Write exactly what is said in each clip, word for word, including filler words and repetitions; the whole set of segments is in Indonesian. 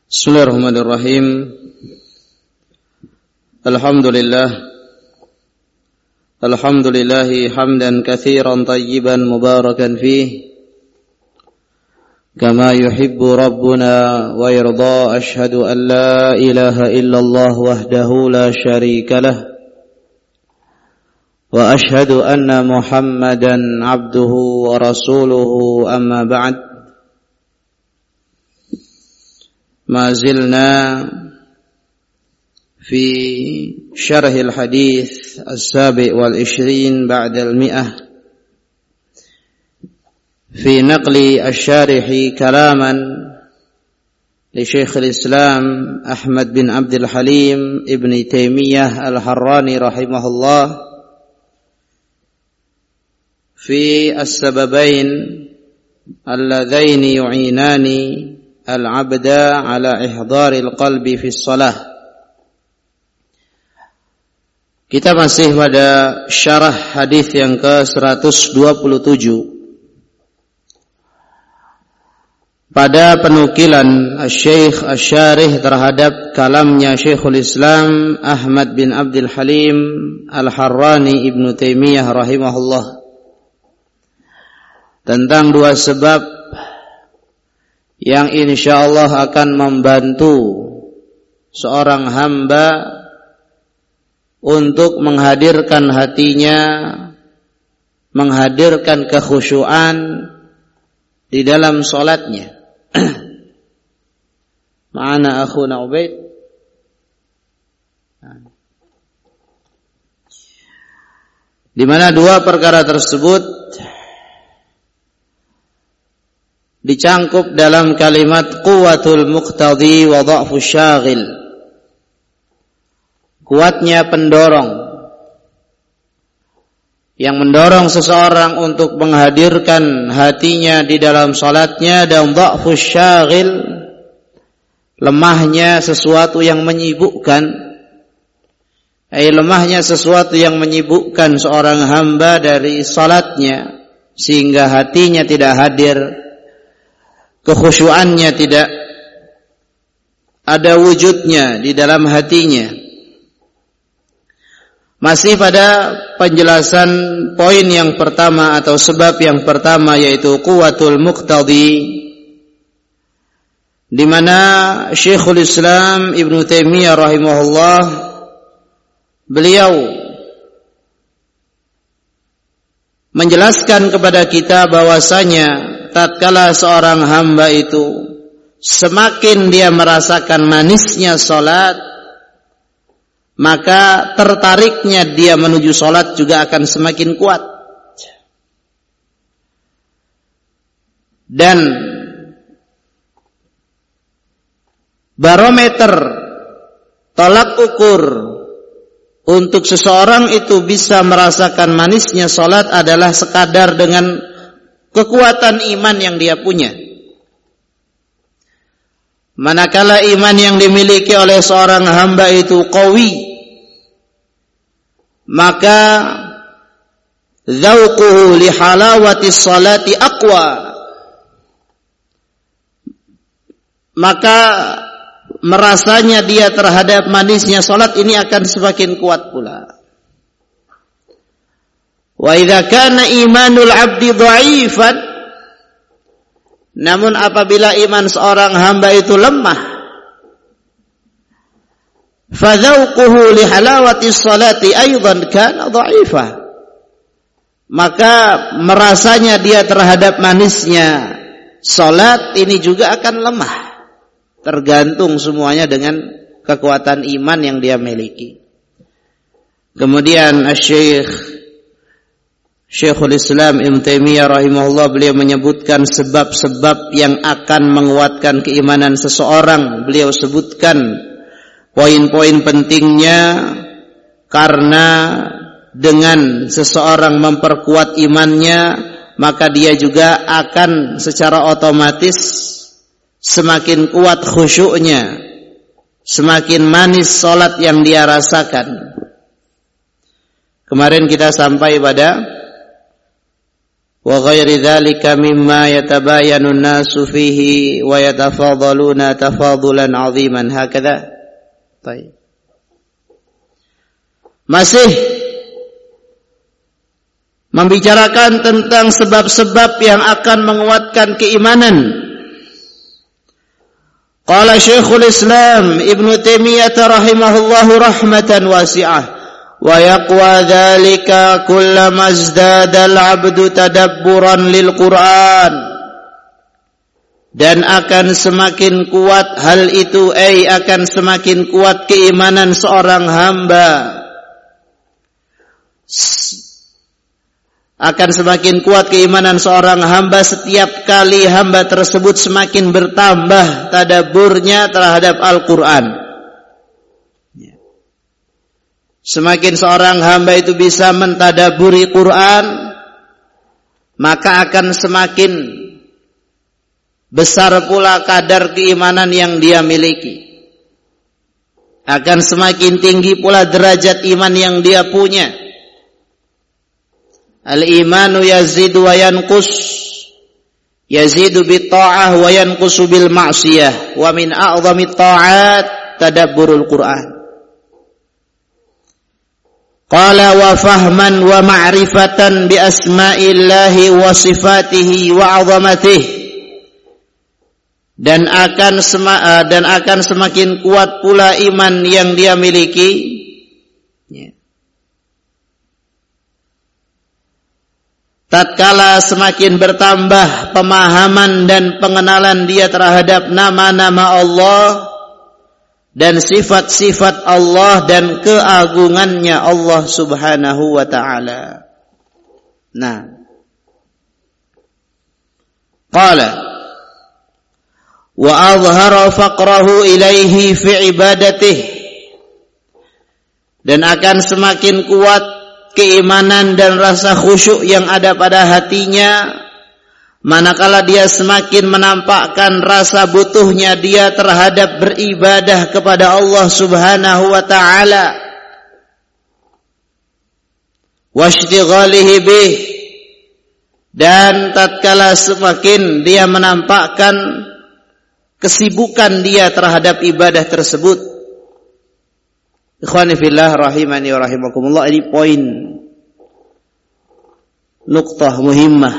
Bismillahirrahmanirrahim. Alhamdulillah. Alhamdulillahi hamdan katsiran tayyiban mubarakan fih. Kama yuhibbu rabbuna wa yarda. Ashhadu an la ilaha illallah wahdahu la syarika lah. Wa ashhadu anna Muhammadan abduhu wa rasuluhu amma ba'd. ما زلنا في شرح الحديث السابع والعشرين بعد المئة في نقل الشارح كلاما لشيخ الإسلام أحمد بن عبد الحليم ابن تيمية الحراني رحمه الله في السببين اللذين يعينان al-'abda ala ihdharil qalbi fi shalah. Kita masih pada syarah hadis yang ke seratus dua puluh tujuh. Pada penukilan Syekh Asy-Syarih terhadap kalamnya Syekhul Islam Ahmad bin Abdul Halim Al-Harrani Ibnu Taimiyah rahimahullah tentang dua sebab yang insyaallah akan membantu seorang hamba untuk menghadirkan hatinya, menghadirkan kekhusyuan di dalam salatnya. Ma'ana akhuna Ubaid. Di mana dua perkara tersebut dicangkup dalam kalimat quwwatul muqtadi wa dha'fus syaghil. Kuatnya pendorong yang mendorong seseorang untuk menghadirkan hatinya di dalam salatnya, dan dha'fus syaghil, lemahnya sesuatu yang menyibukkan, ay lemahnya sesuatu yang menyibukkan seorang hamba dari salatnya sehingga hatinya tidak hadir, kekhusyuannya tidak ada wujudnya di dalam hatinya. Masih pada penjelasan poin yang pertama atau sebab yang pertama, yaitu quwwatul muqtadi, di mana Syekhul Islam Ibnu Taimiyah rahimahullah beliau menjelaskan kepada kita bahwasanya tatkala seorang hamba itu semakin dia merasakan manisnya salat, maka tertariknya dia menuju salat juga akan semakin kuat. Dan barometer tolak ukur untuk seseorang itu bisa merasakan manisnya salat adalah sekadar dengan kekuatan iman yang dia punya. Manakala iman yang dimiliki oleh seorang hamba itu qawi, maka dzauquhu li halawati sholati aqwa, maka merasanya dia terhadap manisnya salat ini akan semakin kuat pula. Wa idza kana imanul 'abdi dha'ifan, namun apabila iman seorang hamba itu lemah, fa dzauquhu li halawati sholati aidan kana dha'ifa, maka merasanya dia terhadap manisnya salat ini juga akan lemah. Tergantung semuanya dengan kekuatan iman yang dia miliki. Kemudian Asy-Syaikh Syekhul Islam Ibnu Taimiyah rahimahullah beliau menyebutkan sebab-sebab yang akan menguatkan keimanan seseorang. Beliau sebutkan poin-poin pentingnya, karena dengan seseorang memperkuat imannya, maka dia juga akan secara otomatis semakin kuat khusyuknya, semakin manis salat yang dia rasakan. Kemarin kita sampai pada wa ghairi dzalika mimma yatabayanu an-nasu fihi wa yatafadhaluna tafadhulan 'aziman hakadha. Baik. Masih membicarakan tentang sebab-sebab yang akan menguatkan keimanan. Qala Syekhul Islam Ibnu Taimiyah rahimahullahu rahmatan wasi'ah wa yaqwa dzalika kullama izdada al-'abdu tadabburan lil Qur'an, dan akan semakin kuat hal itu ay akan semakin kuat keimanan seorang hamba, akan semakin kuat keimanan seorang hamba setiap kali hamba tersebut semakin bertambah tadabburnya terhadap Al-Quran. Semakin seorang hamba itu bisa mentadaburi Quran, maka akan semakin besar pula kadar keimanan yang dia miliki. Akan semakin tinggi pula derajat iman yang dia punya. Al-imanu yazidu wa yanqus, yazidu bit-ta'ah wa yanqusu bil ma'siyah, wa min a'zami ta'at tadabburul Qur'an. Qala wa fahman wa ma'rifatan bi asma'illahi wa sifatihi wa 'azamatihi, dan akan sema, dan akan semakin kuat pula iman yang dia miliki, ya, tatkala semakin bertambah pemahaman dan pengenalan dia terhadap nama-nama Allah dan sifat-sifat Allah dan keagungannya Allah Subhanahu wa ta'ala. Nah, qala wa azhara faqrahu ilaihi fi ibadatihi, dan akan semakin kuat keimanan dan rasa khusyuk yang ada pada hatinya manakala dia semakin menampakkan rasa butuhnya dia terhadap beribadah kepada Allah Subhanahu wa ta'ala, washtighalihi bih, dan tatkala semakin dia menampakkan kesibukan dia terhadap ibadah tersebut. Ikhwani fillah rahimani wa rahimakumullah, ini poin nuqtah muhimmah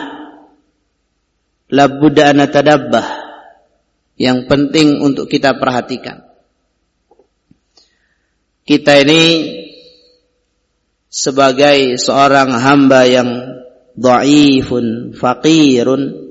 labudda an natadabbah yang penting untuk kita perhatikan. Kita ini sebagai seorang hamba yang dhaifun faqirun,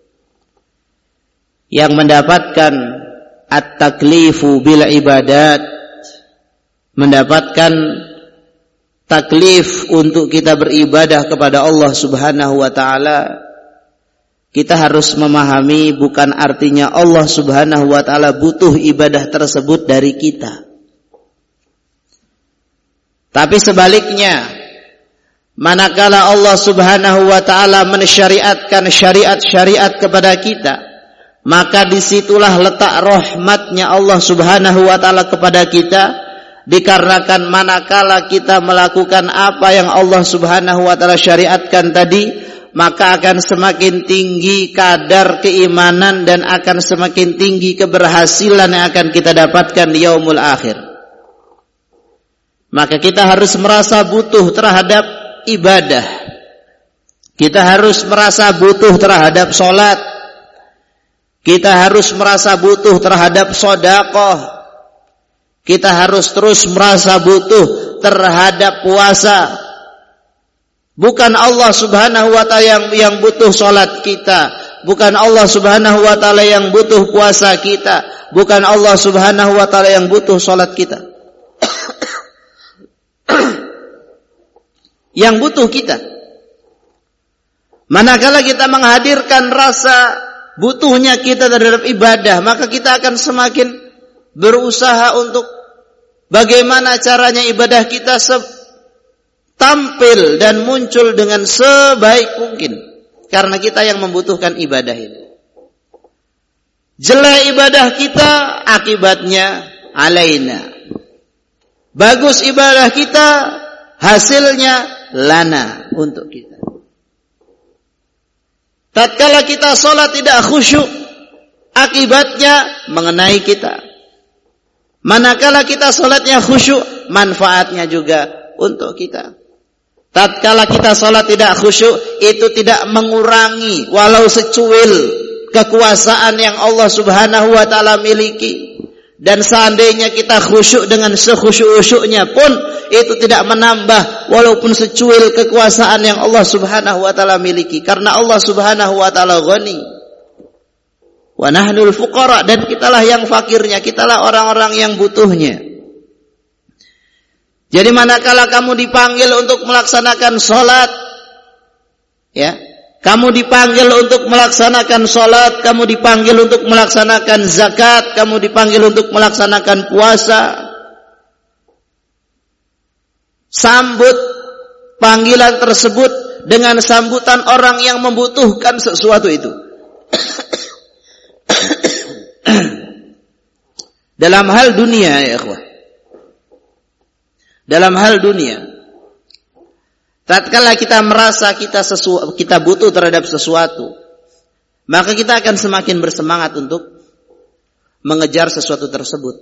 yang mendapatkan at-taklifu bil ibadat, mendapatkan taklif untuk kita beribadah kepada Allah Subhanahu wa ta'ala, kita harus memahami bukan artinya Allah Subhanahu wa ta'ala butuh ibadah tersebut dari kita. Tapi sebaliknya, manakala Allah Subhanahu wa ta'ala mensyariatkan syariat-syariat kepada kita, maka disitulah letak rahmatnya Allah Subhanahu wa ta'ala kepada kita. Dikarenakan manakala kita melakukan apa yang Allah Subhanahu wa ta'ala syariatkan tadi, maka akan semakin tinggi kadar keimanan dan akan semakin tinggi keberhasilan yang akan kita dapatkan di yaumul akhir. Maka kita harus merasa butuh terhadap ibadah. Kita harus merasa butuh terhadap sholat. Kita harus merasa butuh terhadap sedekah. Kita harus terus merasa butuh terhadap puasa. Bukan Allah Subhanahu wa ta'ala yang, yang butuh sholat kita. Bukan Allah Subhanahu wa ta'ala yang butuh puasa kita. Bukan Allah Subhanahu wa ta'ala yang butuh sholat kita. Yang butuh kita. Manakala kita menghadirkan rasa butuhnya kita terhadap ibadah, maka kita akan semakin berusaha untuk bagaimana caranya ibadah kita tampil dan muncul dengan sebaik mungkin, karena kita yang membutuhkan ibadah ini. Jelek ibadah kita, akibatnya alaina. Bagus ibadah kita, hasilnya lana, untuk kita. Tatkala kita sholat tidak khusyuk, akibatnya mengenai kita. Manakala kita sholatnya khusyuk, manfaatnya juga untuk kita. Tatkala kita sholat tidak khusyuk, itu tidak mengurangi walau secuil kekuasaan yang Allah Subhanahu wa taala miliki. Dan seandainya kita khusyuk dengan sekhusyuk-khusyuknya pun, itu tidak menambah walaupun secuil kekuasaan yang Allah Subhanahu wa taala miliki, karena Allah Subhanahu wa taala ghani. Wa nahnul fuqara, dan kitalah yang fakirnya, kitalah orang-orang yang butuhnya. Jadi manakala kamu dipanggil untuk melaksanakan sholat, ya, kamu dipanggil untuk melaksanakan sholat, kamu dipanggil untuk melaksanakan zakat, kamu dipanggil untuk melaksanakan puasa, sambut panggilan tersebut dengan sambutan orang yang membutuhkan sesuatu itu. Dalam hal dunia, ya ikhwah, dalam hal dunia, tatkala kita merasa kita sesu, kita butuh terhadap sesuatu, maka kita akan semakin bersemangat untuk mengejar sesuatu tersebut.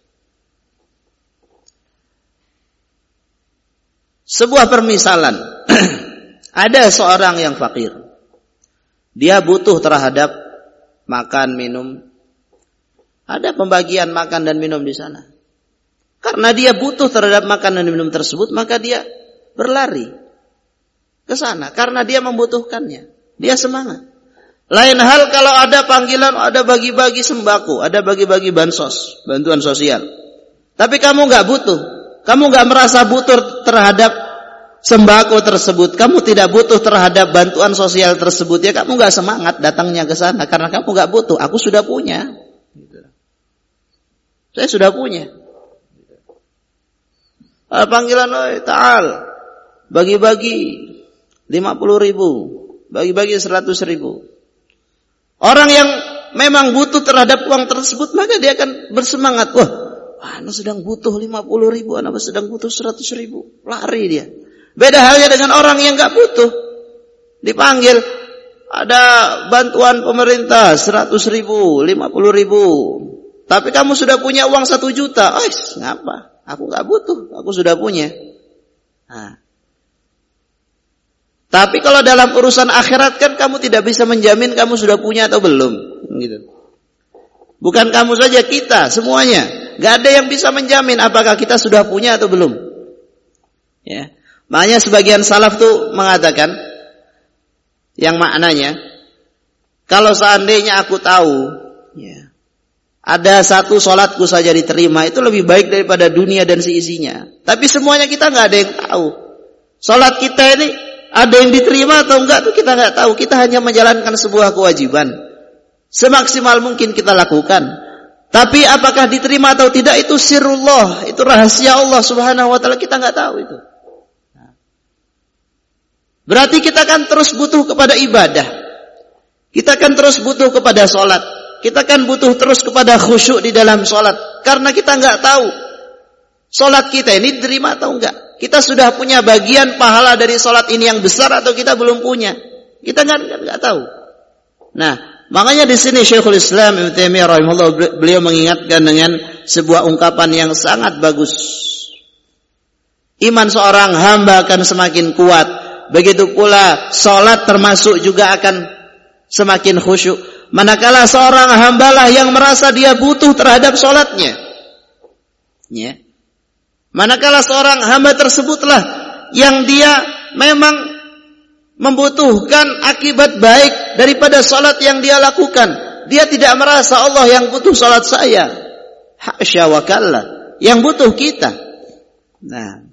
Sebuah permisalan, ada seorang yang fakir, dia butuh terhadap makan, minum. Ada pembagian makan dan minum di sana. Karena dia butuh terhadap makan dan minum tersebut, maka dia berlari ke sana. Karena dia membutuhkannya. Dia semangat. Lain hal kalau ada panggilan, ada bagi-bagi sembako, ada bagi-bagi bansos, bantuan sosial. Tapi kamu gak butuh. Kamu gak merasa butuh terhadap sembako tersebut. Kamu tidak butuh terhadap bantuan sosial tersebut. Ya kamu gak semangat datangnya ke sana. Karena kamu gak butuh. Aku sudah punya. Saya sudah punya. Ada panggilan, oi, ta'al, bagi-bagi lima puluh ribu, bagi-bagi seratus ribu. Orang yang memang butuh terhadap uang tersebut, maka dia akan bersemangat. Wah, anak sedang butuh lima puluh ribu, anak sedang butuh seratus ribu. Lari dia. Beda halnya dengan orang yang gak butuh. Dipanggil, ada bantuan pemerintah seratus ribu, lima puluh ribu. Tapi kamu sudah punya uang satu juta. Oh, ngapa? Aku gak butuh. Aku sudah punya. Nah. Tapi kalau dalam urusan akhirat kan kamu tidak bisa menjamin kamu sudah punya atau belum. Gitu. Bukan kamu saja, kita semuanya. Gak ada yang bisa menjamin apakah kita sudah punya atau belum. Ya. Makanya sebagian salaf tuh mengatakan, yang maknanya, kalau seandainya aku tahu, ya, ada satu sholatku saja diterima, itu lebih baik daripada dunia dan seisinya. Tapi semuanya kita nggak ada yang tahu. Sholat kita ini ada yang diterima atau enggak tuh kita nggak tahu. Kita hanya menjalankan sebuah kewajiban. Semaksimal mungkin kita lakukan. Tapi apakah diterima atau tidak itu sirrullah, itu rahasia Allah Subhanahu wa taala, kita nggak tahu itu. Berarti kita akan terus butuh kepada ibadah. Kita akan terus butuh kepada sholat. Kita kan butuh terus kepada khusyuk di dalam sholat. Karena kita nggak tahu sholat kita ini diterima atau enggak. Kita sudah punya bagian pahala dari sholat ini yang besar atau kita belum punya. Kita nggak nggak tahu. Nah, makanya di sini Syekhul Islam Ibnu Taimiyah rahimahullah, beliau mengingatkan dengan sebuah ungkapan yang sangat bagus. Iman seorang hamba akan semakin kuat. Begitu pula sholat termasuk juga akan semakin khusyuk. Manakala seorang hambalah yang merasa dia butuh terhadap sholatnya. Ya. Manakala seorang hamba tersebutlah yang dia memang membutuhkan akibat baik daripada sholat yang dia lakukan. Dia tidak merasa Allah yang butuh sholat saya. Hasya wa kalla. Yang butuh kita. Nah.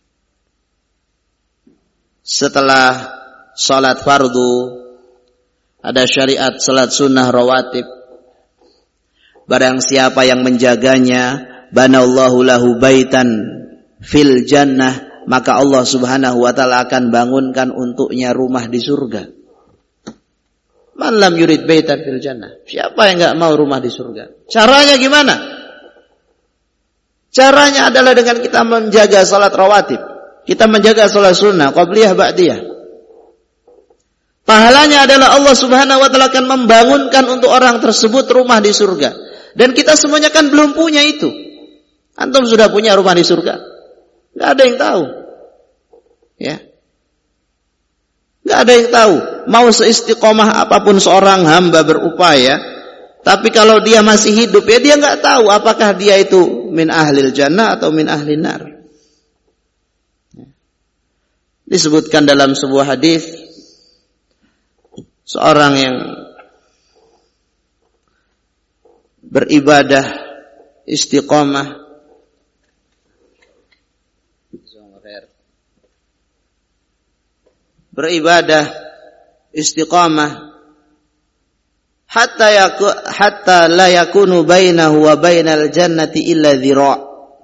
Setelah sholat fardu, ada syariat salat sunnah rawatib. Barang siapa yang menjaganya, banallahu lahu baitan fil jannah, maka Allah Subhanahu wa taala akan bangunkan untuknya rumah di surga. Man lam yurid baitan fil jannah. Siapa yang enggak mau rumah di surga? Caranya gimana? Caranya adalah dengan kita menjaga salat rawatib. Kita menjaga salat sunnah, qabliyah, ba'diyah. Pahalanya adalah Allah Subhanahu wa taala akan membangunkan untuk orang tersebut rumah di surga. Dan kita semuanya kan belum punya itu. Antum sudah punya rumah di surga? Enggak ada yang tahu. Ya. Enggak ada yang tahu. Mau seistiqomah apapun seorang hamba berupaya, tapi kalau dia masih hidup ya dia enggak tahu apakah dia itu min ahlil jannah atau min ahlin nar. Disebutkan dalam sebuah hadis, seorang yang beribadah istiqomah beribadah istiqamah hatta yaku, hatta la yakunu bainahu wa bainal jannati illa dhira'.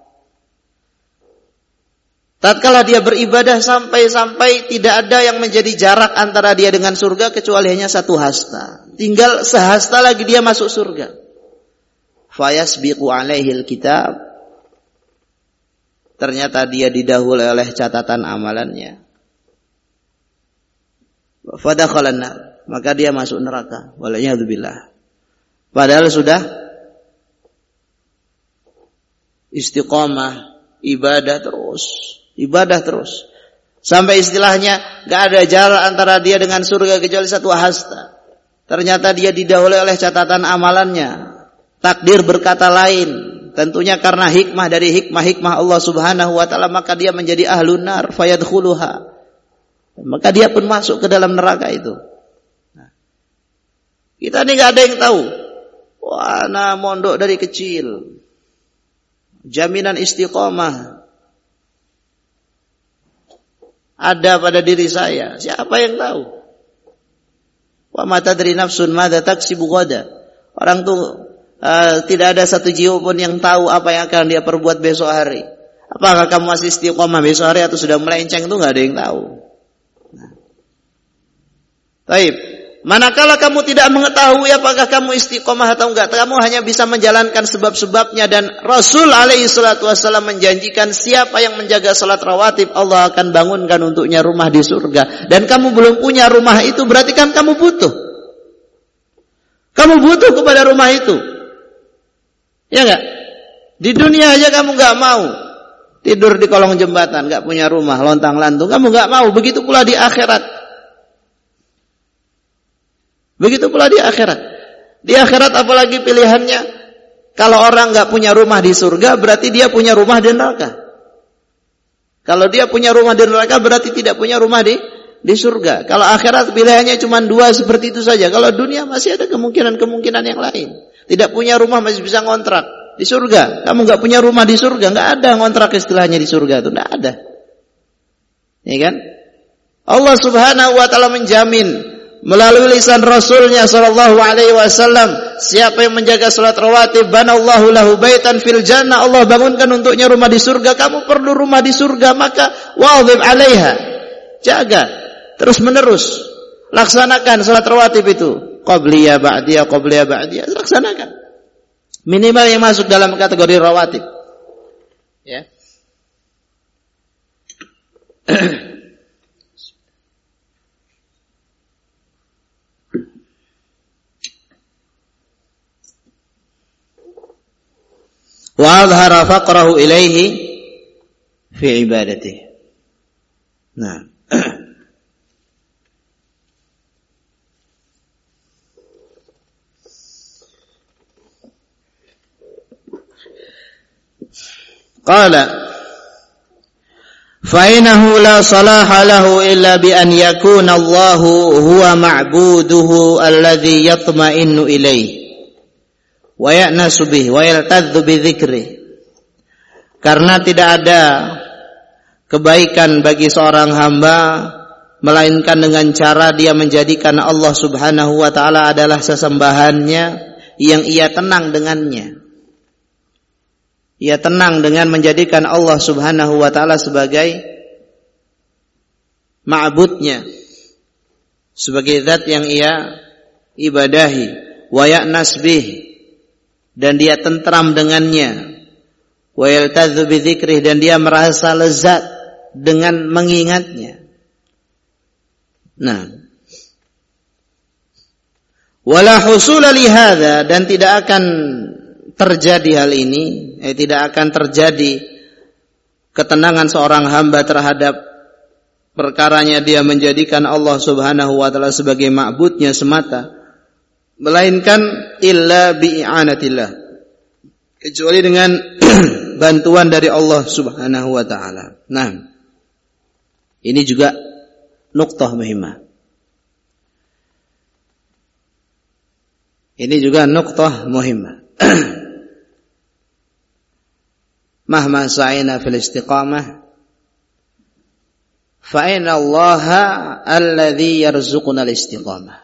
Tatkala dia beribadah sampai-sampai tidak ada yang menjadi jarak antara dia dengan surga kecuali hanya satu hasta. Tinggal sehasta lagi dia masuk surga. Fayasbiqu alaihil kitab. Ternyata dia didahului oleh catatan amalannya. Fadakhalan nar, maka dia masuk neraka. Waliyadzubillah. Padahal sudah istiqamah, ibadah terus, ibadah terus. Sampai istilahnya gak ada jarak antara dia dengan surga kecuali satu hasta. Ternyata dia didahului oleh catatan amalannya. Takdir berkata lain. Tentunya karena hikmah dari hikmah-hikmah Allah Subhanahu wa taala, maka dia menjadi ahlun nar fayadkhuluha. Maka dia pun masuk ke dalam neraka itu. Nah, kita ini gak ada yang tahu. Wah, ana mondok dari kecil. Jaminan istiqomah ada pada diri saya. Siapa yang tahu? Wa ma tadri nafsun madza taksibu ghada. Orang tuh uh, tidak ada satu jiwa pun yang tahu apa yang akan dia perbuat besok hari. Apakah kamu masih istiqomah besok hari atau sudah melenceng, itu gak ada yang tahu. Nah. Baik, manakala kamu tidak mengetahui apakah kamu istiqomah atau enggak, kamu hanya bisa menjalankan sebab-sebabnya. Dan Rasul alaihi salatu wassalam menjanjikan siapa yang menjaga salat rawatib, Allah akan bangunkan untuknya rumah di surga. Dan kamu belum punya rumah itu, berarti kan kamu butuh. Kamu butuh kepada rumah itu. Ya enggak? Di dunia aja kamu enggak mau tidur di kolong jembatan, enggak punya rumah, lontang-lantung, kamu enggak mau. Begitu pula di akhirat. Begitu pula di akhirat. Di akhirat apalagi pilihannya? Kalau orang enggak punya rumah di surga, berarti dia punya rumah di neraka. Kalau dia punya rumah di neraka, berarti tidak punya rumah di di surga. Kalau akhirat pilihannya cuma dua seperti itu saja. Kalau dunia masih ada kemungkinan-kemungkinan yang lain. Tidak punya rumah masih bisa ngontrak. Di surga, kamu nggak punya rumah di surga, nggak ada ngontrak istilahnya di surga itu, nggak ada, ya kan? Allah Subhanahu Wa Taala menjamin melalui lisan Rasulnya Shallallahu Alaihi Wasallam, siapa yang menjaga salat rawatib, banallahu lahu baitan fil jannah, Allah bangunkan untuknya rumah di surga. Kamu perlu rumah di surga, maka wadhib alaiha, jaga terus menerus, laksanakan salat rawatib itu, qabliyah ba'diyah, qabliyah ba'diyah, laksanakan. Minimal yang masuk dalam kategori rawatib. Ya. Wa adhara faqrahu ilaihi fi ibadatihi. Nah. Qala fa innahu la salaha lahu illa bi an yakuna Allahu huwa ma'buduhu alladhi yatma'innu ilayhi wa ya'nasu bihi wa yaltadzu bi dzikri. Karena tidak ada kebaikan bagi seorang hamba melainkan dengan cara dia menjadikan Allah Subhanahu wa taala adalah sesembahannya yang ia tenang dengannya. Ia tenang dengan menjadikan Allah Subhanahu wa taala sebagai ma'budnya, sebagai zat yang ia ibadahi, wa ya'nas bih, dan dia tentram dengannya, wa yaltadzu bi dzikrih, dan dia merasa lezat dengan mengingatnya. Nah, Wala husula li hadza, dan tidak akan terjadi hal ini, eh, tidak akan terjadi ketenangan seorang hamba terhadap perkaranya dia menjadikan Allah Subhanahu wa taala sebagai ma'budnya semata, melainkan illa bi'anatillah, kecuali dengan bantuan dari Allah Subhanahu wa taala. Nah, ini juga nuqtah muhimmah. Ini juga nuqtah muhimmah. Mahma sa'ina fil istiqamah fa inna Allaha alladhi yarzuquna al-istiqamah.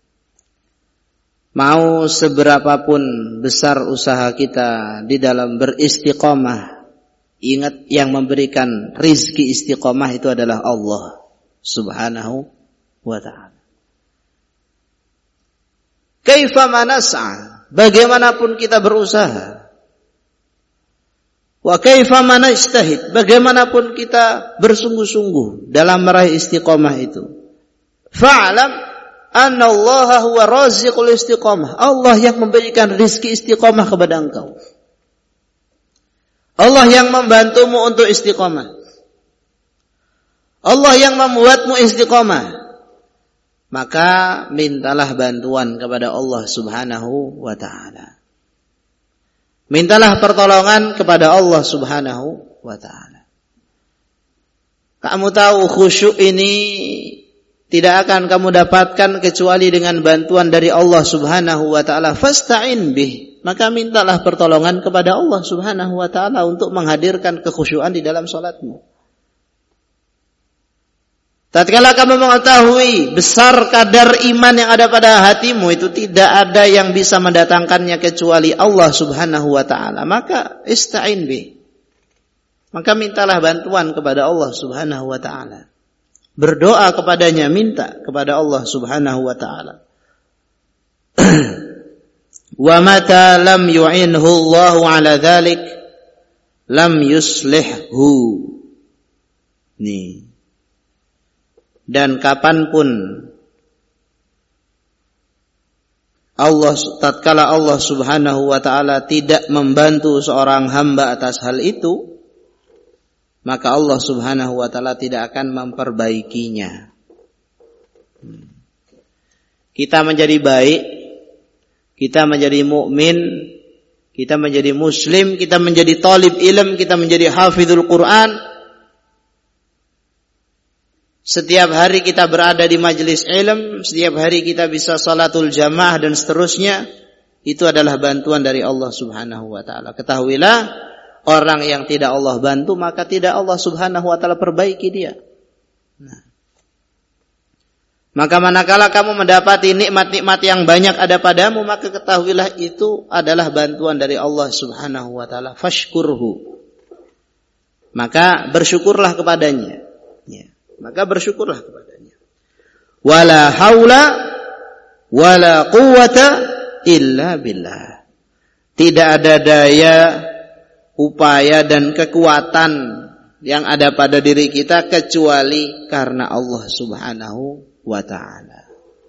Mau seberapapun besar usaha kita di dalam beristiqamah, ingat yang memberikan rizki istiqamah itu adalah Allah Subhanahu wa ta'ala. Kaifa manas'a, bagaimanapun kita berusaha, wa kaifa manajtahid, bagaimanapun kita bersungguh-sungguh dalam meraih istiqamah itu, fa'lam anna Allah huwa raziqul istiqamah. Allah yang memberikan rizki istiqamah kepada engkau. Allah yang membantumu untuk istiqamah. Allah yang membuatmu istiqamah. Maka mintalah bantuan kepada Allah Subhanahu wa ta'ala. Mintalah pertolongan kepada Allah Subhanahu wa ta'ala. Kamu tahu khusyuk ini tidak akan kamu dapatkan kecuali dengan bantuan dari Allah Subhanahu wa ta'ala. Fasta'in bih. Maka mintalah pertolongan kepada Allah Subhanahu wa ta'ala untuk menghadirkan kekhusyuan di dalam salatmu. Tatkala kamu mengetahui besar kadar iman yang ada pada hatimu, itu tidak ada yang bisa mendatangkannya kecuali Allah Subhanahu wa ta'ala. Maka ista'in bih. Maka mintalah bantuan kepada Allah Subhanahu wa ta'ala. Berdoa kepadanya, minta kepada Allah Subhanahu wa ta'ala. Wa mata lam yu'inhu Allahu ala dhalik lam yuslihhu. Nih. Dan kapanpun Allah, tatkala Allah Subhanahu wa ta'ala tidak membantu seorang hamba atas hal itu, maka Allah Subhanahu wa ta'ala tidak akan memperbaikinya. Kita menjadi baik, kita menjadi mukmin, kita menjadi muslim, kita menjadi talib ilm, kita menjadi hafizul Quran. Setiap hari kita berada di majelis ilm, setiap hari kita bisa salatul jamaah dan seterusnya, itu adalah bantuan dari Allah Subhanahu wa ta'ala. Ketahuilah, orang yang tidak Allah bantu, maka tidak Allah Subhanahu wa ta'ala perbaiki dia. Nah. Maka manakala kamu mendapati nikmat-nikmat yang banyak ada padamu, maka ketahuilah itu adalah bantuan dari Allah Subhanahu wa ta'ala. Fashkurhu. Maka bersyukurlah kepadanya. Ya. Maka bersyukurlah kepadanya. Wala haula wala quwwata illa billah. Tidak ada daya, upaya dan kekuatan yang ada pada diri kita kecuali karena Allah Subhanahu wa ta'ala.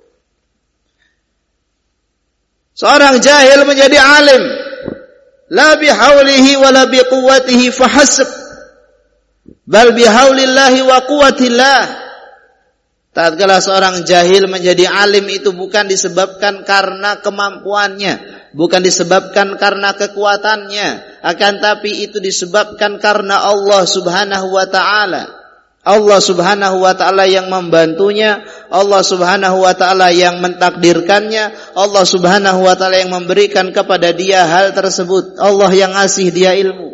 Seorang jahil menjadi alim, la bihaulihi wala biquwwatihi fahasb, bal bihaulillahi wa quwwatillah. Tatkala seorang jahil menjadi alim itu bukan disebabkan karena kemampuannya, bukan disebabkan karena kekuatannya, akan tapi itu disebabkan karena Allah Subhanahu wa ta'ala. Allah Subhanahu wa ta'ala yang membantunya, Allah Subhanahu wa ta'ala yang mentakdirkannya, Allah Subhanahu wa ta'ala yang memberikan kepada dia hal tersebut, Allah yang ngasih dia ilmu.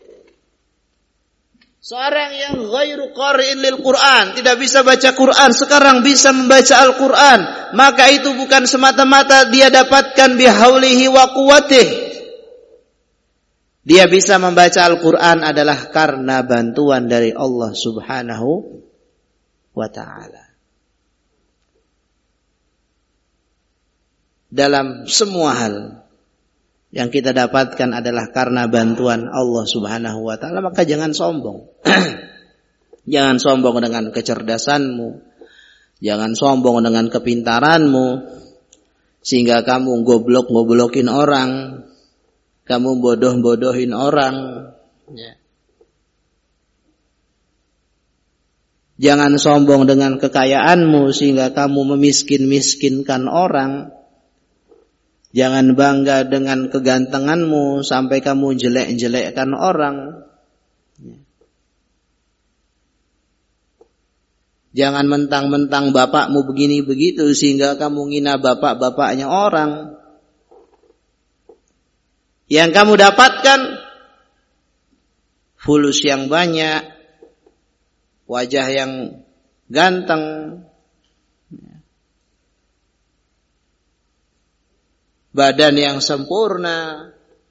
Seorang yang ghairu qari'in lil Quran, tidak bisa baca Quran, sekarang bisa membaca Al-Quran, maka itu bukan semata-mata dia dapatkan bihaulihi wa quwwatih. Dia bisa membaca Al-Quran adalah karena bantuan dari Allah Subhanahu wa ta'ala. Dalam semua hal yang kita dapatkan adalah karena bantuan Allah Subhanahu wa ta'ala, maka jangan sombong. Jangan sombong dengan kecerdasanmu, jangan sombong dengan kepintaranmu, sehingga kamu goblok-goblokin orang, kamu bodoh-bodohin orang. Ya. Jangan sombong dengan kekayaanmu sehingga kamu memiskin-miskinkan orang. Jangan bangga dengan kegantenganmu sampai kamu jelek-jelekkan orang. Jangan mentang-mentang bapakmu begini begitu sehingga kamu ngina bapak-bapaknya orang. Yang kamu dapatkan fulus yang banyak, wajah yang ganteng, badan yang sempurna.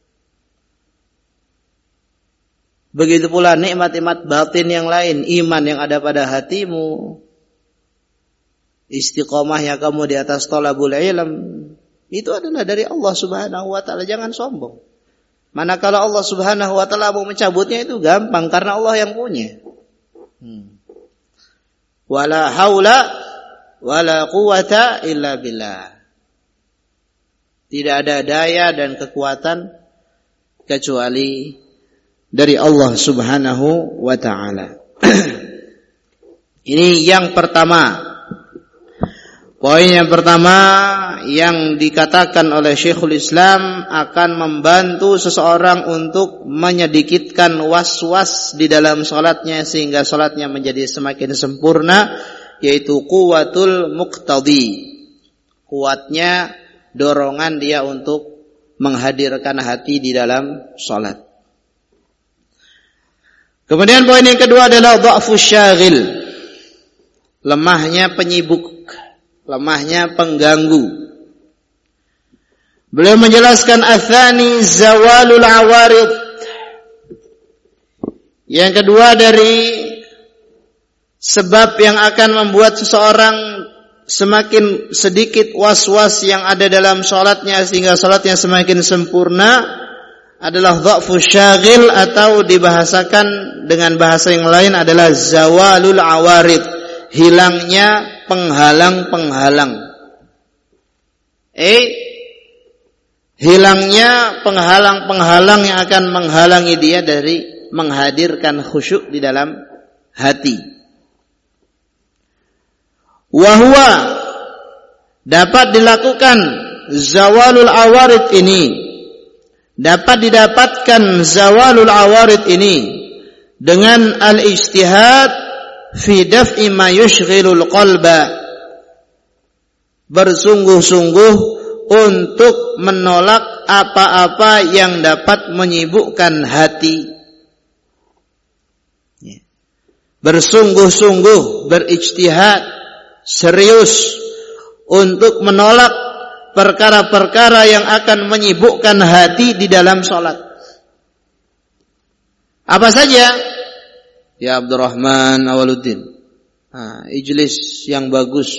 Begitu pula nikmat-nikmat batin yang lain, iman yang ada pada hatimu, istiqomahnya kamu di atas thalabul ilm, itu adalah dari Allah Subhanahu wa taala. Jangan sombong. Manakala Allah Subhanahu wa taala mau mencabutnya itu gampang karena Allah yang punya. Hmm. Wala haula wala quwata illa billah. Tidak ada daya dan kekuatan kecuali dari Allah Subhanahu wa ta'ala. Ini yang pertama. Poin yang pertama yang dikatakan oleh Syekhul Islam akan membantu seseorang untuk menyedikitkan was-was di dalam salatnya sehingga salatnya menjadi semakin sempurna, yaitu quwwatul muqtadi. Kuatnya dorongan dia untuk menghadirkan hati di dalam salat. Kemudian poin yang kedua adalah dha'fus syaghil. Lemahnya penyibuk, lemahnya pengganggu. Beliau menjelaskan atsani zawalul awarid. Yang kedua dari sebab yang akan membuat seseorang semakin sedikit was-was yang ada dalam salatnya sehingga salatnya semakin sempurna adalah dha'fus syaghil, atau dibahasakan dengan bahasa yang lain adalah zawalul awarid, hilangnya penghalang-penghalang. Eh, hilangnya penghalang-penghalang yang akan menghalangi dia dari menghadirkan khusyuk di dalam hati. Wahwa dapat dilakukan zawalul awarid ini, dapat didapatkan zawalul awarid ini dengan al-ijtihad fi daf'i ma yushghilul qalba, bersungguh-sungguh untuk menolak apa-apa yang dapat menyibukkan hati. Bersungguh-sungguh, berijtihad, serius untuk menolak perkara-perkara yang akan menyibukkan hati di dalam salat. Apa saja? Ya Abdurrahman Awaluddin. Nah, ijlis yang bagus.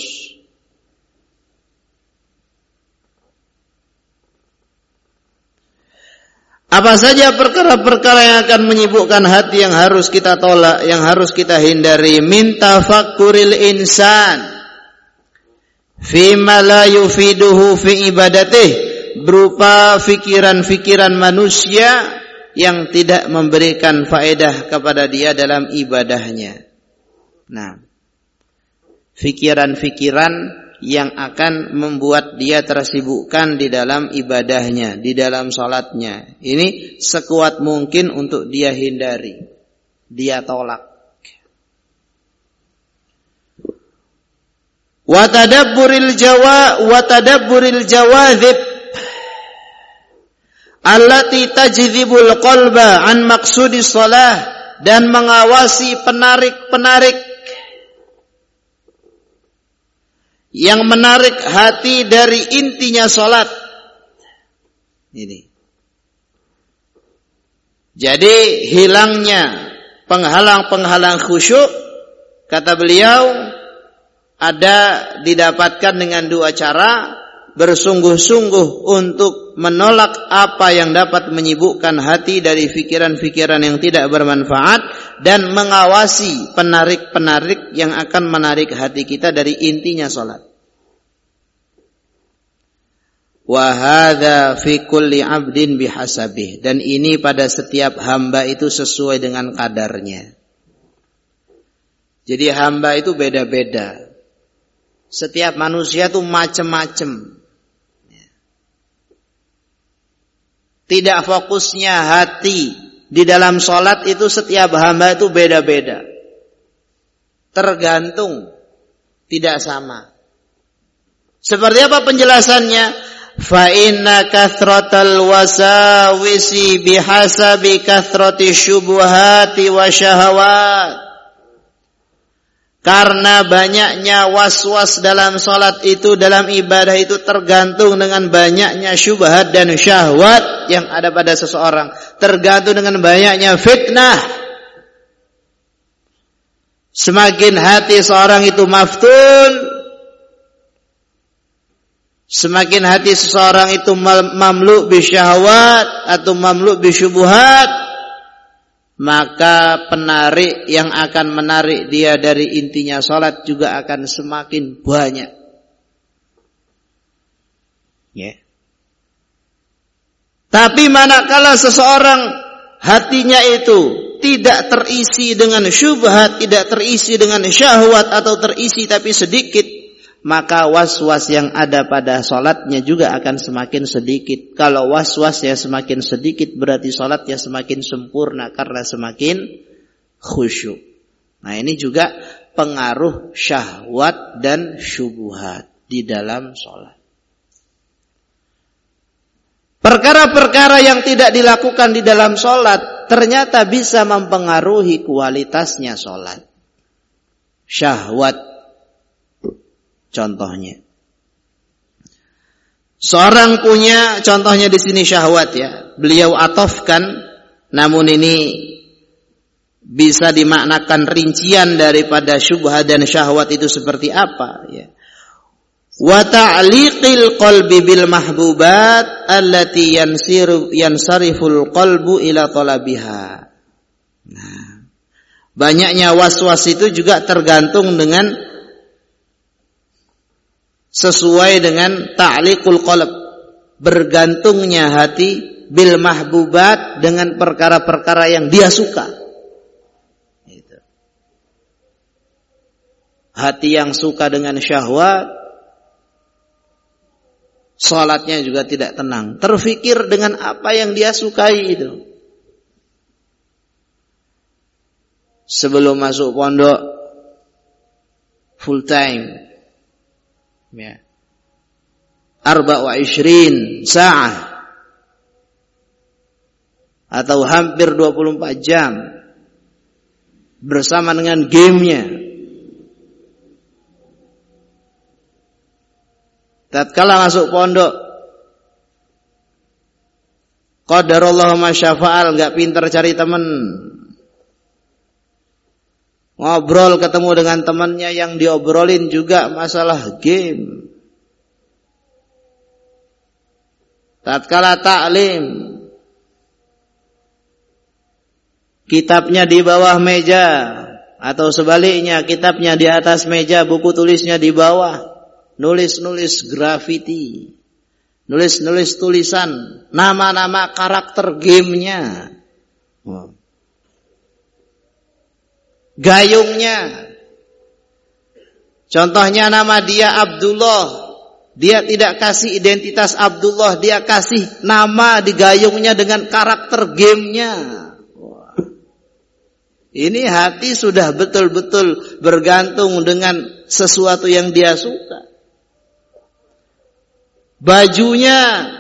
Apa saja perkara-perkara yang akan menyibukkan hati yang harus kita tolak, yang harus kita hindari? Min tafakkuril insan fima la yufiduhu fi ibadatih, berupa fikiran-fikiran manusia yang tidak memberikan faedah kepada dia dalam ibadahnya. Nah, fikiran-fikiran yang akan membuat dia tersibukkan di dalam ibadahnya, di dalam salatnya, ini sekuat mungkin untuk dia hindari, dia tolak. Wa tadabburil jawa wa tadabburil jawazib allati tajdzibul qalba an maqsudis shalah, dan mengawasi penarik-penarik yang menarik hati dari intinya salat. Ini. Jadi hilangnya penghalang-penghalang khusyuk, kata beliau, ada didapatkan dengan dua cara: bersungguh-sungguh untuk menolak apa yang dapat menyibukkan hati dari fikiran-fikiran yang tidak bermanfaat, dan mengawasi penarik-penarik yang akan menarik hati kita dari intinya salat. Wa hadza fi kulli 'abdin bihasabih, dan ini pada setiap hamba itu sesuai dengan kadarnya. Jadi hamba itu beda-beda. Setiap manusia itu macam-macam. Tidak fokusnya hati di dalam sholat itu setiap hamba itu beda-beda. Tergantung, tidak sama. Seperti apa penjelasannya? Fa inna kathratal wasawisi bihasabi kathrati syubuhati wa syahawat. Karena banyaknya was-was dalam salat itu, dalam ibadah itu tergantung dengan banyaknya syubhat dan syahwat yang ada pada seseorang. Tergantung dengan banyaknya fitnah. Semakin hati seorang itu maftun, semakin hati seseorang itu mamlu' bisyahwat atau mamlu' bisyubuhat, maka penarik yang akan menarik dia dari intinya salat juga akan semakin banyak. Ya. Tapi manakala seseorang hatinya itu tidak terisi dengan syubhat, tidak terisi dengan syahwat atau terisi tapi sedikit, maka was-was yang ada pada salatnya juga akan semakin sedikit. Kalau was-wasnya semakin sedikit, berarti salatnya semakin sempurna karena semakin khusyuk. Nah, ini juga pengaruh syahwat dan syubhat di dalam salat. Perkara-perkara yang tidak dilakukan di dalam salat ternyata bisa mempengaruhi kualitasnya salat. Syahwat contohnya. Seorang punya, contohnya di sini syahwat ya. Beliau atofkan, namun ini bisa dimaknakan rincian daripada syubhat dan syahwat itu seperti apa ya. Wa ta'liqil qalbi bil mahbubat allati yansiru yansariful qalbu ila talabiha. Nah, banyaknya was-was itu juga tergantung dengan sesuai dengan ta'liqul qalb, bergantungnya hati bil mahbubat dengan perkara-perkara yang dia suka. Gitu. Hati yang suka dengan syahwat, salatnya juga tidak tenang. Terfikir dengan apa yang dia sukai itu. Sebelum masuk pondok full time, ya, arba wa ishrin sa'ah atau hampir dua puluh empat jam bersama dengan gamenya. Tatkala masuk pondok, qadarullah ma syafa'al, gak pinter cari teman, ngobrol ketemu dengan temannya yang diobrolin juga masalah game. Tatkala ta'lim, kitabnya di bawah meja atau sebaliknya, kitabnya di atas meja, buku tulisnya di bawah. Nulis-nulis grafiti, nulis-nulis tulisan, nama-nama karakter gamenya. Gayungnya, contohnya nama dia Abdullah, dia tidak kasih identitas Abdullah, dia kasih nama di gayungnya dengan karakter gamenya. Wah. Ini hati sudah betul-betul bergantung dengan sesuatu yang dia suka. Bajunya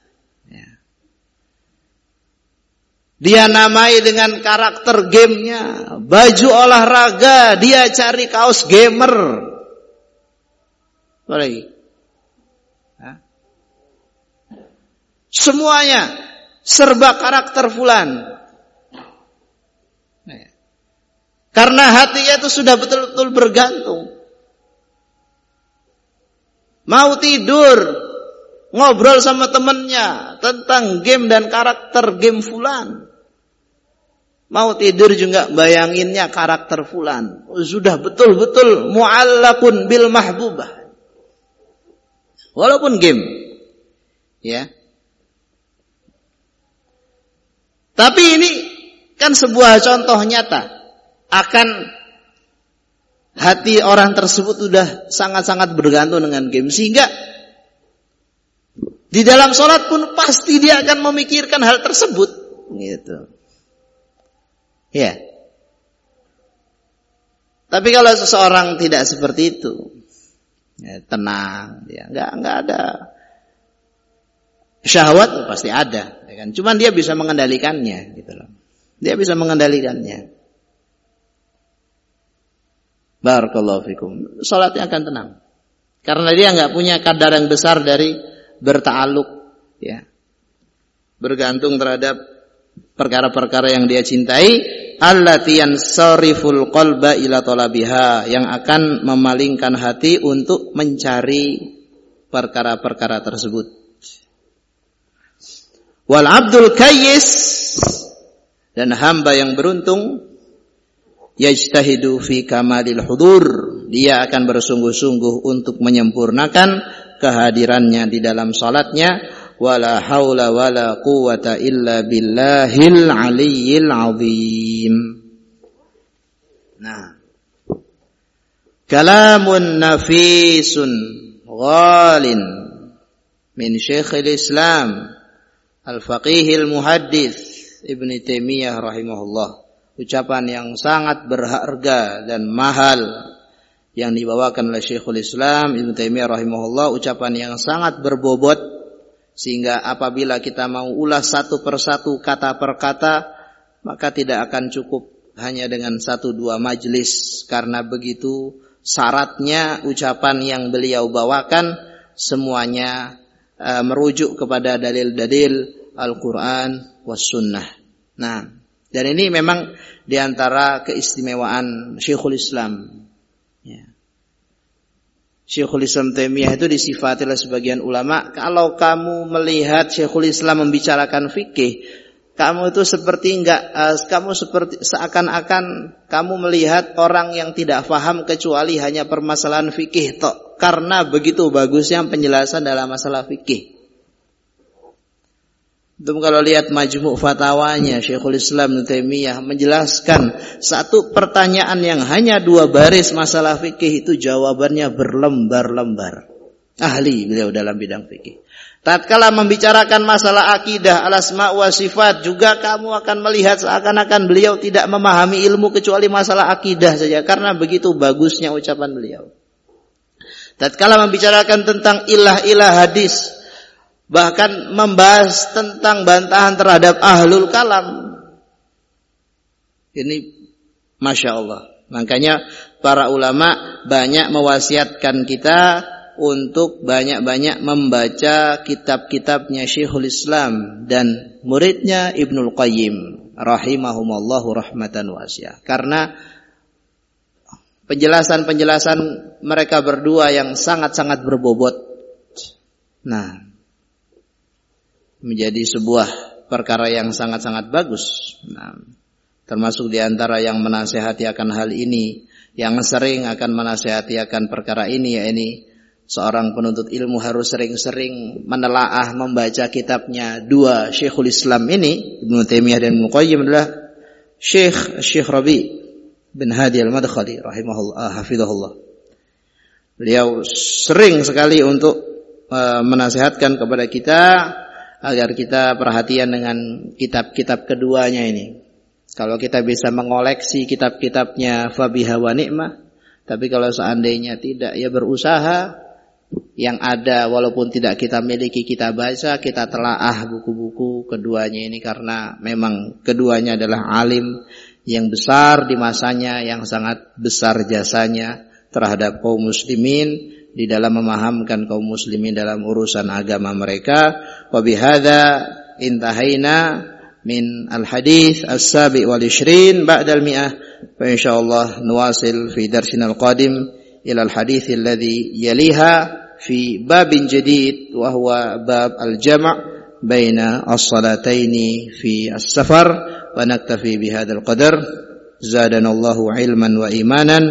dia namai dengan karakter gamenya. Baju olahraga, dia cari kaos gamer. Apa lagi? Hah? Semuanya serba karakter fulan. Karena hatinya itu sudah betul-betul bergantung. Mau tidur, ngobrol sama temannya tentang game dan karakter game fulan. Mau tidur juga bayanginnya karakter fulan. Sudah betul-betul mu'allakun bil mahbubah. Walaupun game. Ya. Tapi ini kan sebuah contoh nyata akan hati orang tersebut sudah sangat-sangat bergantung dengan game, sehingga di dalam sholat pun pasti dia akan memikirkan hal tersebut, gitu. Ya. Tapi kalau seseorang tidak seperti itu, ya, tenang, ya, nggak nggak ada syahwat, pasti ada, ya kan? Cuman dia bisa mengendalikannya, gitu loh. Dia bisa mengendalikannya. Barakallahu fikum. Salatnya akan tenang, karena dia nggak punya kadar yang besar dari berta'alluq, ya, bergantung terhadap perkara-perkara yang dia cintai. Allati yansariful qalba ila talabiha, yang akan memalingkan hati untuk mencari perkara-perkara tersebut. Wal abdul kayyis, dan hamba yang beruntung, yajtahidu fi kamalil hudur, dia akan bersungguh-sungguh untuk menyempurnakan kehadirannya di dalam salatnya. Wala haula wala quwwata illa billahil aliyyil azim. Nah, kalamun nafisun ghalin min Syekhul Islam Al-Faqihil Muhaddits Ibnu Taimiyah rahimahullah. Ucapan yang sangat berharga dan mahal yang dibawakan oleh Syekhul Islam Ibnu Taimiyah rahimahullah, ucapan yang sangat berbobot, sehingga apabila kita mau ulas satu persatu kata per kata, maka tidak akan cukup hanya dengan satu dua majelis, karena begitu syaratnya ucapan yang beliau bawakan semuanya uh, merujuk kepada dalil-dalil Al-Quran was sunnah. Nah, dan ini memang diantara keistimewaan Syekhul Islam. Ya. Syekhul Islam Taimiyah itu disifati oleh sebagian ulama, kalau kamu melihat Syekhul Islam membicarakan fikih, kamu itu seperti enggak, uh, kamu seperti seakan-akan kamu melihat orang yang tidak paham kecuali hanya permasalahan fikih tok, karena begitu bagusnya penjelasan dalam masalah fikih. Itu kalau lihat majmu' fatwanya Syekhul Islam Taimiyah menjelaskan satu pertanyaan yang hanya dua baris masalah fikih, itu jawabannya berlembar-lembar. Ahli beliau dalam bidang fikih. Tatkala membicarakan masalah akidah, al-asma wa sifat, juga kamu akan melihat seakan-akan beliau tidak memahami ilmu kecuali masalah akidah saja, karena begitu bagusnya ucapan beliau. Tatkala membicarakan tentang ilah-ilah hadis, bahkan membahas tentang bantahan terhadap ahlul kalam, ini Masya Allah. Makanya para ulama banyak mewasiatkan kita untuk banyak-banyak membaca kitab-kitabnya Syekhul Islam dan muridnya Ibnul Qayyim rahimahumallahu rahmatan wasi'ah, karena penjelasan-penjelasan mereka berdua yang sangat-sangat berbobot, nah, menjadi sebuah perkara yang sangat-sangat bagus. Nah, termasuk diantara yang menasihati akan hal ini, yang sering akan menasihati akan perkara ini, ya ini seorang penuntut ilmu harus sering-sering menelaah, membaca kitabnya dua Syekhul Islam ini, Ibnu Taimiyah dan Ibnu Qayyim, adalah Syekh Syekh Rabi bin Hadi Al-Madkhali rahimahullah hafizahullah. Beliau sering sekali untuk uh, menasihatkan kepada kita agar kita perhatian dengan kitab-kitab keduanya ini. Kalau kita bisa mengoleksi kitab-kitabnya fabiha wa ni'mah, tapi kalau seandainya tidak, ya berusaha yang ada, walaupun tidak kita miliki, kita baca, kita telaah buku-buku keduanya ini, karena memang keduanya adalah alim yang besar di masanya, yang sangat besar jasanya terhadap kaum muslimin di dalam memahamkan kaum muslimin dalam urusan agama mereka. Wa bihadza intahaina min al-hadits as-sabi' wal ishrin ba'da al-mi'ah. Fa insyaallah nuwasil fi darsina al-qadim ila al-hadits alladhi yaliha fi babin jadid wa huwa bab al-jam' baina as-salataini fi as-safar. Wa naktafi bihadzal qadar. Zadanallahu ilman wa imanan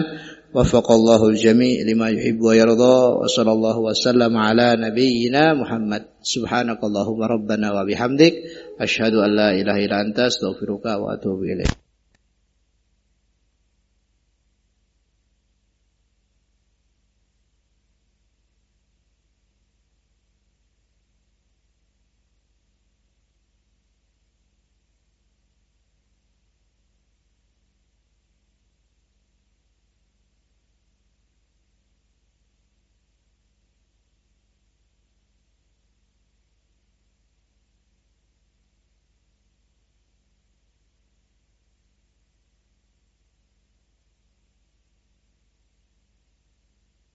Wafaqallahu al-jami' lima yuhibbu wa yarda. Wa sallallahu wa sallam ala nabiyyina Muhammad. Subhanakallahumma rabbana wa bihamdik asyhadu an la ilaha illa anta astaghfiruka wa atubu ilaik.